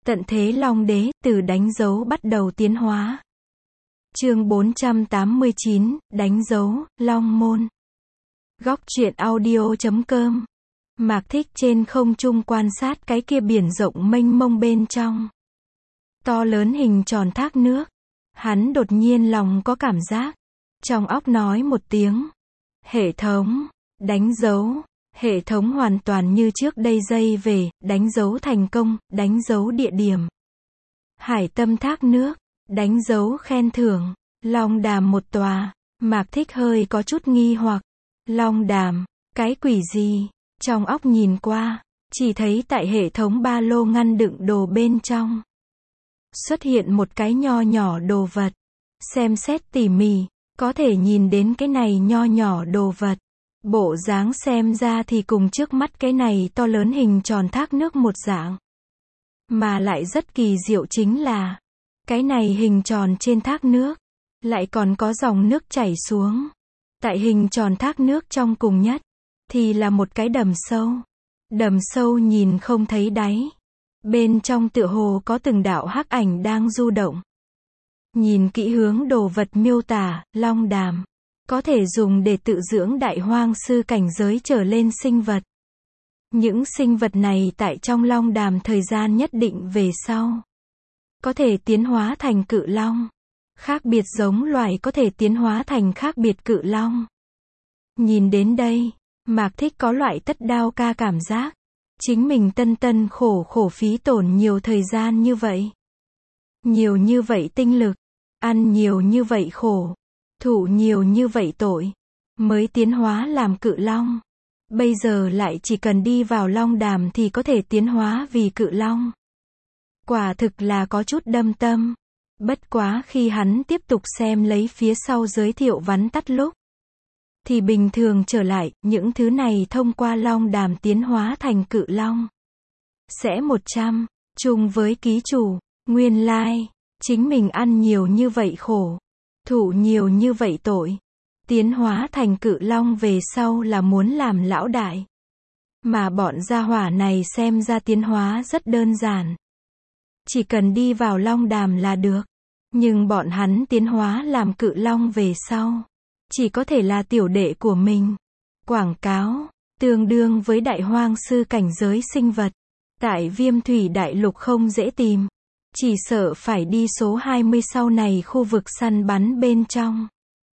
Tận thế Long Đế, từ đánh dấu bắt đầu tiến hóa. Chương 489, đánh dấu, Long Môn. Góc truyện audio.com. Mạc Thích trên không trung quan sát cái kia biển rộng mênh mông bên trong. To lớn hình tròn thác nước. Hắn đột nhiên lòng có cảm giác. Trong óc nói một tiếng. Hệ thống, đánh dấu. Hệ thống hoàn toàn như trước đây dây về, đánh dấu thành công, đánh dấu địa điểm. Hải tâm thác nước, đánh dấu khen thưởng, Long Đàm một tòa. Mạc Thích hơi có chút nghi hoặc. Long Đàm, cái quỷ gì? Trong óc nhìn qua, chỉ thấy tại hệ thống ba lô ngăn đựng đồ bên trong. Xuất hiện một cái nho nhỏ đồ vật. Xem xét tỉ mỉ, có thể nhìn đến cái này nho nhỏ đồ vật. Bộ dáng xem ra thì cùng trước mắt cái này to lớn hình tròn thác nước một dạng. Mà lại rất kỳ diệu chính là, cái này hình tròn trên thác nước, lại còn có dòng nước chảy xuống. Tại hình tròn thác nước trong cùng nhất, thì là một cái đầm sâu. Đầm sâu nhìn không thấy đáy. Bên trong tựa hồ có từng đạo hắc ảnh đang du động. Nhìn kỹ hướng đồ vật miêu tả, Long Đàm có thể dùng để tự dưỡng đại hoang sư cảnh giới trở lên sinh vật. Những sinh vật này tại trong Long Đàm thời gian nhất định về sau, có thể tiến hóa thành cự long. Khác biệt giống loài có thể tiến hóa thành khác biệt cự long. Nhìn đến đây, Mạc Thích có loại tất đao ca cảm giác. Chính mình tân khổ phí tổn nhiều thời gian như vậy. Nhiều như vậy tinh lực, ăn nhiều như vậy khổ, thụ nhiều như vậy tội, mới tiến hóa làm cự long. Bây giờ lại chỉ cần đi vào Long Đàm thì có thể tiến hóa vì cự long. Quả thực là có chút đâm tâm. Bất quá khi hắn tiếp tục xem lấy phía sau giới thiệu vắn tắt lúc, thì bình thường trở lại, những thứ này thông qua Long Đàm tiến hóa thành cự long. Sẽ 100, chung với ký chủ, nguyên lai, chính mình ăn nhiều như vậy khổ, thụ nhiều như vậy tội, tiến hóa thành cự long về sau là muốn làm lão đại. Mà bọn gia hỏa này xem ra tiến hóa rất đơn giản. Chỉ cần đi vào Long Đàm là được. Nhưng bọn hắn tiến hóa làm cự long về sau, chỉ có thể là tiểu đệ của mình. Quảng cáo, tương đương với đại hoang sư cảnh giới sinh vật. Tại Viêm Thủy Đại Lục không dễ tìm. Chỉ sợ phải đi số 20 sau này khu vực săn bắn bên trong,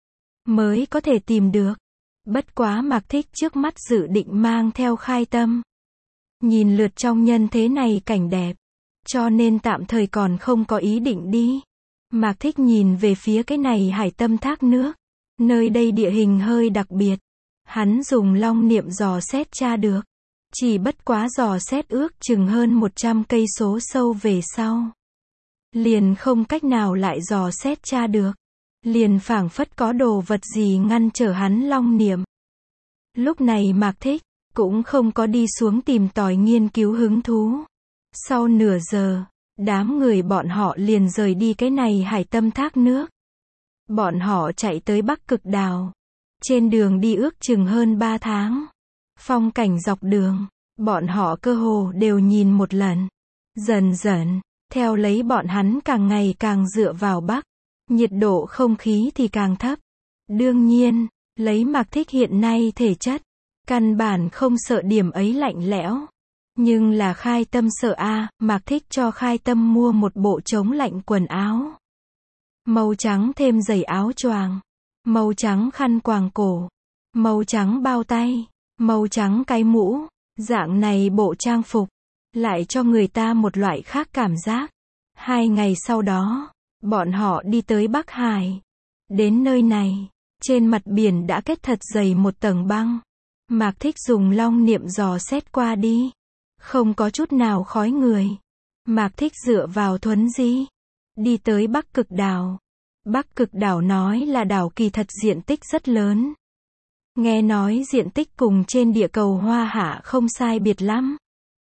mới có thể tìm được. Bất quá Mạc Thích trước mắt dự định mang theo khai tâm. Nhìn lượt trong nhân thế này cảnh đẹp. Cho nên tạm thời còn không có ý định đi. Mạc Thích nhìn về phía cái này hải tâm thác nước. Nơi đây địa hình hơi đặc biệt. Hắn dùng long niệm dò xét tra được. Chỉ bất quá dò xét ước chừng hơn 100 cây số sâu về sau, liền không cách nào lại dò xét tra được. Liền phảng phất có đồ vật gì ngăn trở hắn long niệm. Lúc này Mạc Thích cũng không có đi xuống tìm tòi nghiên cứu hứng thú. Sau nửa giờ, đám người bọn họ liền rời đi cái này hải tâm thác nước. Bọn họ chạy tới Bắc Cực Đảo. Trên đường đi ước chừng hơn 3 tháng. Phong cảnh dọc đường, bọn họ cơ hồ đều nhìn một lần. Dần dần, theo lấy bọn hắn càng ngày càng dựa vào Bắc. Nhiệt độ không khí thì càng thấp. Đương nhiên, lấy Mạc Thích hiện nay thể chất, căn bản không sợ điểm ấy lạnh lẽo. Nhưng là khai tâm sợ Mạc Thích cho khai tâm mua một bộ chống lạnh quần áo. Màu trắng thêm giày áo choàng, màu trắng khăn quàng cổ, màu trắng bao tay, màu trắng cái mũ. Dạng này bộ trang phục, lại cho người ta một loại khác cảm giác. 2 ngày sau đó, bọn họ đi tới Bắc Hải. Đến nơi này, trên mặt biển đã kết thật dày một tầng băng. Mạc Thích dùng long niệm dò xét qua đi. Không có chút nào khói người. Mạc Thích dựa vào thuấn di. Đi tới Bắc Cực Đảo. Bắc Cực Đảo nói là đảo kỳ thật diện tích rất lớn. Nghe nói diện tích cùng trên địa cầu Hoa Hạ không sai biệt lắm.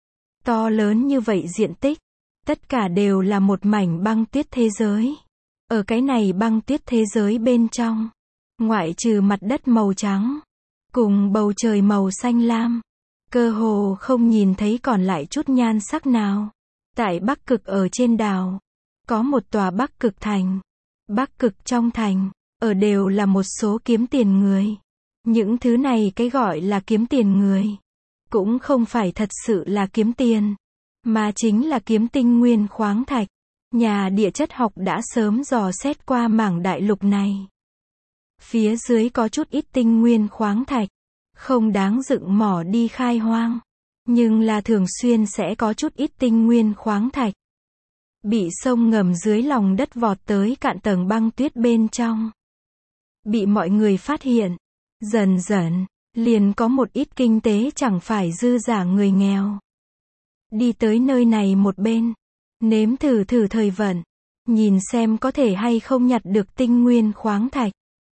To lớn như vậy diện tích. Tất cả đều là một mảnh băng tuyết thế giới. Ở cái này băng tuyết thế giới bên trong, ngoại trừ mặt đất màu trắng, cùng bầu trời màu xanh lam, cơ hồ không nhìn thấy còn lại chút nhan sắc nào. Tại Bắc Cực ở trên đảo, có một tòa Bắc Cực thành. Bắc Cực trong thành, ở đều là một số kiếm tiền người. Những thứ này cái gọi là kiếm tiền người, cũng không phải thật sự là kiếm tiền, mà chính là kiếm tinh nguyên khoáng thạch. Nhà địa chất học đã sớm dò xét qua mảng đại lục này. Phía dưới có chút ít tinh nguyên khoáng thạch, không đáng dựng mỏ đi khai hoang, nhưng là thường xuyên sẽ có chút ít tinh nguyên khoáng thạch bị sông ngầm dưới lòng đất vọt tới cạn tầng băng tuyết bên trong, bị mọi người phát hiện. Dần dần, liền có một ít kinh tế chẳng phải dư giả người nghèo đi tới nơi này một bên, nếm thử thời vận, nhìn xem có thể hay không nhặt được tinh nguyên khoáng thạch.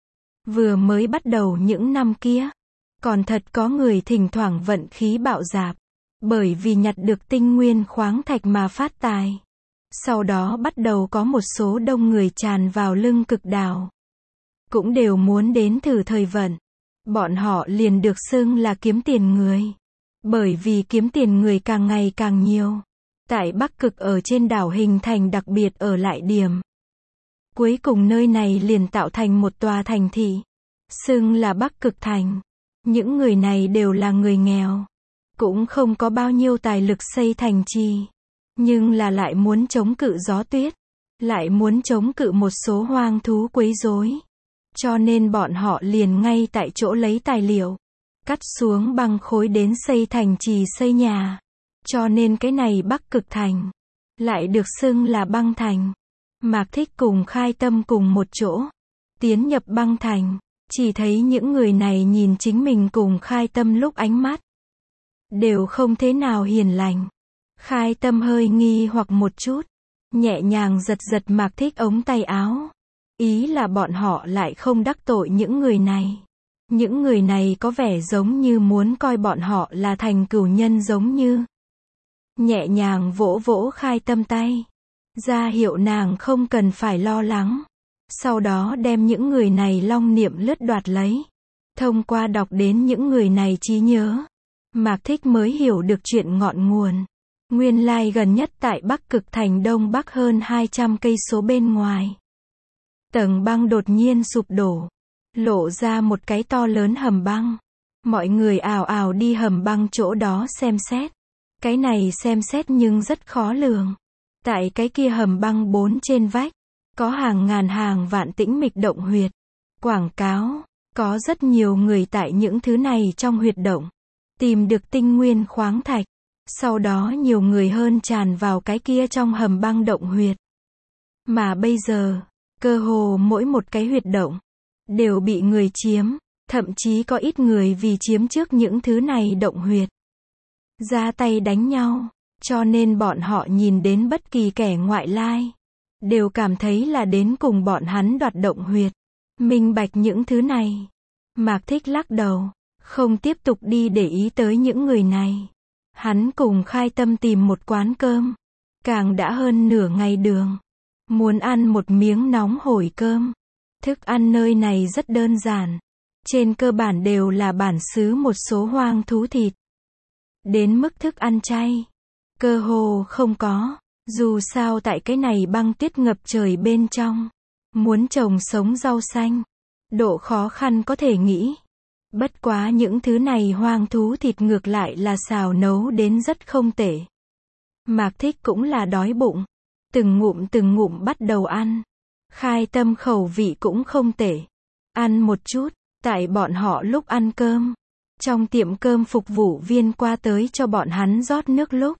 Vừa mới bắt đầu những năm kia, còn thật có người thỉnh thoảng vận khí bạo dạp, bởi vì nhặt được tinh nguyên khoáng thạch mà phát tài. Sau đó bắt đầu có một số đông người tràn vào lưng cực đảo, cũng đều muốn đến thử thời vận. Bọn họ liền được xưng là kiếm tiền người, bởi vì kiếm tiền người càng ngày càng nhiều. Tại Bắc Cực ở trên đảo hình thành đặc biệt ở lại điểm. Cuối cùng nơi này liền tạo thành một tòa thành thị, xưng là Bắc Cực thành. Những người này đều là người nghèo, cũng không có bao nhiêu tài lực xây thành trì, nhưng là lại muốn chống cự gió tuyết, lại muốn chống cự một số hoang thú quấy rối. Cho nên bọn họ liền ngay tại chỗ lấy tài liệu, cắt xuống băng khối đến xây thành trì xây nhà. Cho nên cái này Bắc Cực thành lại được xưng là băng thành. Mạc Thích cùng Khai Tâm cùng một chỗ tiến nhập băng thành, chỉ thấy những người này nhìn chính mình cùng Khai Tâm lúc ánh mắt đều không thế nào hiền lành. Khai Tâm hơi nghi hoặc một chút, nhẹ nhàng giật giật Mạc Thích ống tay áo, ý là bọn họ lại không đắc tội những người này. Những người này có vẻ giống như muốn coi bọn họ là thành cửu nhân giống như. Nhẹ nhàng vỗ vỗ Khai Tâm tay, ra hiệu nàng không cần phải lo lắng. Sau đó đem những người này long niệm lướt đoạt lấy. Thông qua đọc đến những người này trí nhớ, Mạc Thích mới hiểu được chuyện ngọn nguồn. Nguyên lai gần nhất tại Bắc Cực thành đông bắc hơn 200 cây số bên ngoài, tầng băng đột nhiên sụp đổ, lộ ra một cái to lớn hầm băng. Mọi người ào ào đi hầm băng chỗ đó xem xét. Cái này xem xét nhưng rất khó lường. Tại cái kia hầm băng 4 trên vách, có hàng ngàn hàng vạn tĩnh mịch động huyệt. Quảng cáo, có rất nhiều người tại những thứ này trong huyệt động, tìm được tinh nguyên khoáng thạch. Sau đó nhiều người hơn tràn vào cái kia trong hầm băng động huyệt. Mà bây giờ, cơ hồ mỗi một cái huyệt động đều bị người chiếm, thậm chí có ít người vì chiếm trước những thứ này động huyệt, ra tay đánh nhau, cho nên bọn họ nhìn đến bất kỳ kẻ ngoại lai, đều cảm thấy là đến cùng bọn hắn đoạt động huyệt. Minh bạch những thứ này, Mạc Thích lắc đầu, không tiếp tục đi để ý tới những người này. Hắn cùng Khai Tâm tìm một quán cơm, càng đã hơn nửa ngày đường, muốn ăn một miếng nóng hổi cơm. Thức ăn nơi này rất đơn giản, trên cơ bản đều là bản xứ một số hoang thú thịt. Đến mức thức ăn chay, cơ hồ không có, dù sao tại cái này băng tuyết ngập trời bên trong, muốn trồng sống rau xanh, độ khó khăn có thể nghĩ. Bất quá những thứ này hoang thú thịt ngược lại là xào nấu đến rất không tệ. Mạc Thích cũng là đói bụng, từng ngụm bắt đầu ăn. Khai Tâm khẩu vị cũng không tệ, ăn một chút. Tại bọn họ lúc ăn cơm, trong tiệm cơm phục vụ viên qua tới cho bọn hắn rót nước lúc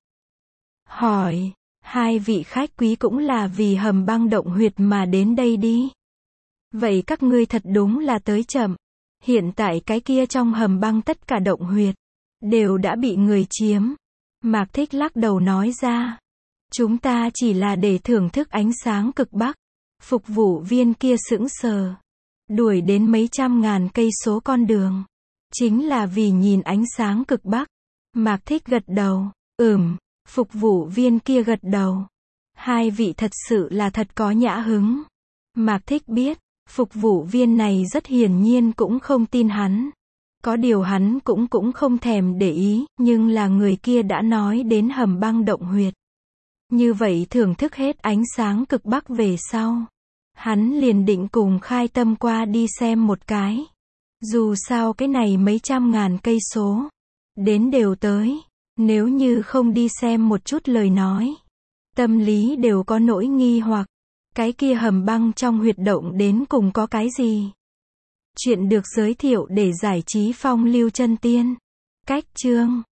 hỏi, hai vị khách quý cũng là vì hầm băng động huyệt mà đến đây đi. Vậy các ngươi thật đúng là tới chậm. Hiện tại cái kia trong hầm băng tất cả động huyệt đều đã bị người chiếm. Mạc Thích lắc đầu nói ra, chúng ta chỉ là để thưởng thức ánh sáng cực bắc. Phục vụ viên kia sững sờ, đuổi đến mấy trăm ngàn cây số con đường, chính là vì nhìn ánh sáng cực bắc. Mạc Thích gật đầu, phục vụ viên kia gật đầu. Hai vị thật sự là thật có nhã hứng. Mạc Thích biết, phục vụ viên này rất hiển nhiên cũng không tin hắn. Có điều hắn cũng không thèm để ý, nhưng là người kia đã nói đến hầm băng động huyệt. Như vậy thưởng thức hết ánh sáng cực Bắc về sau, hắn liền định cùng Khai Tâm qua đi xem một cái. Dù sao cái này mấy trăm ngàn cây số, đến đều tới, nếu như không đi xem một chút lời nói, tâm lý đều có nỗi nghi hoặc, cái kia hầm băng trong huyệt động đến cùng có cái gì? Chuyện được giới thiệu để giải trí phong lưu chân tiên. Cách chương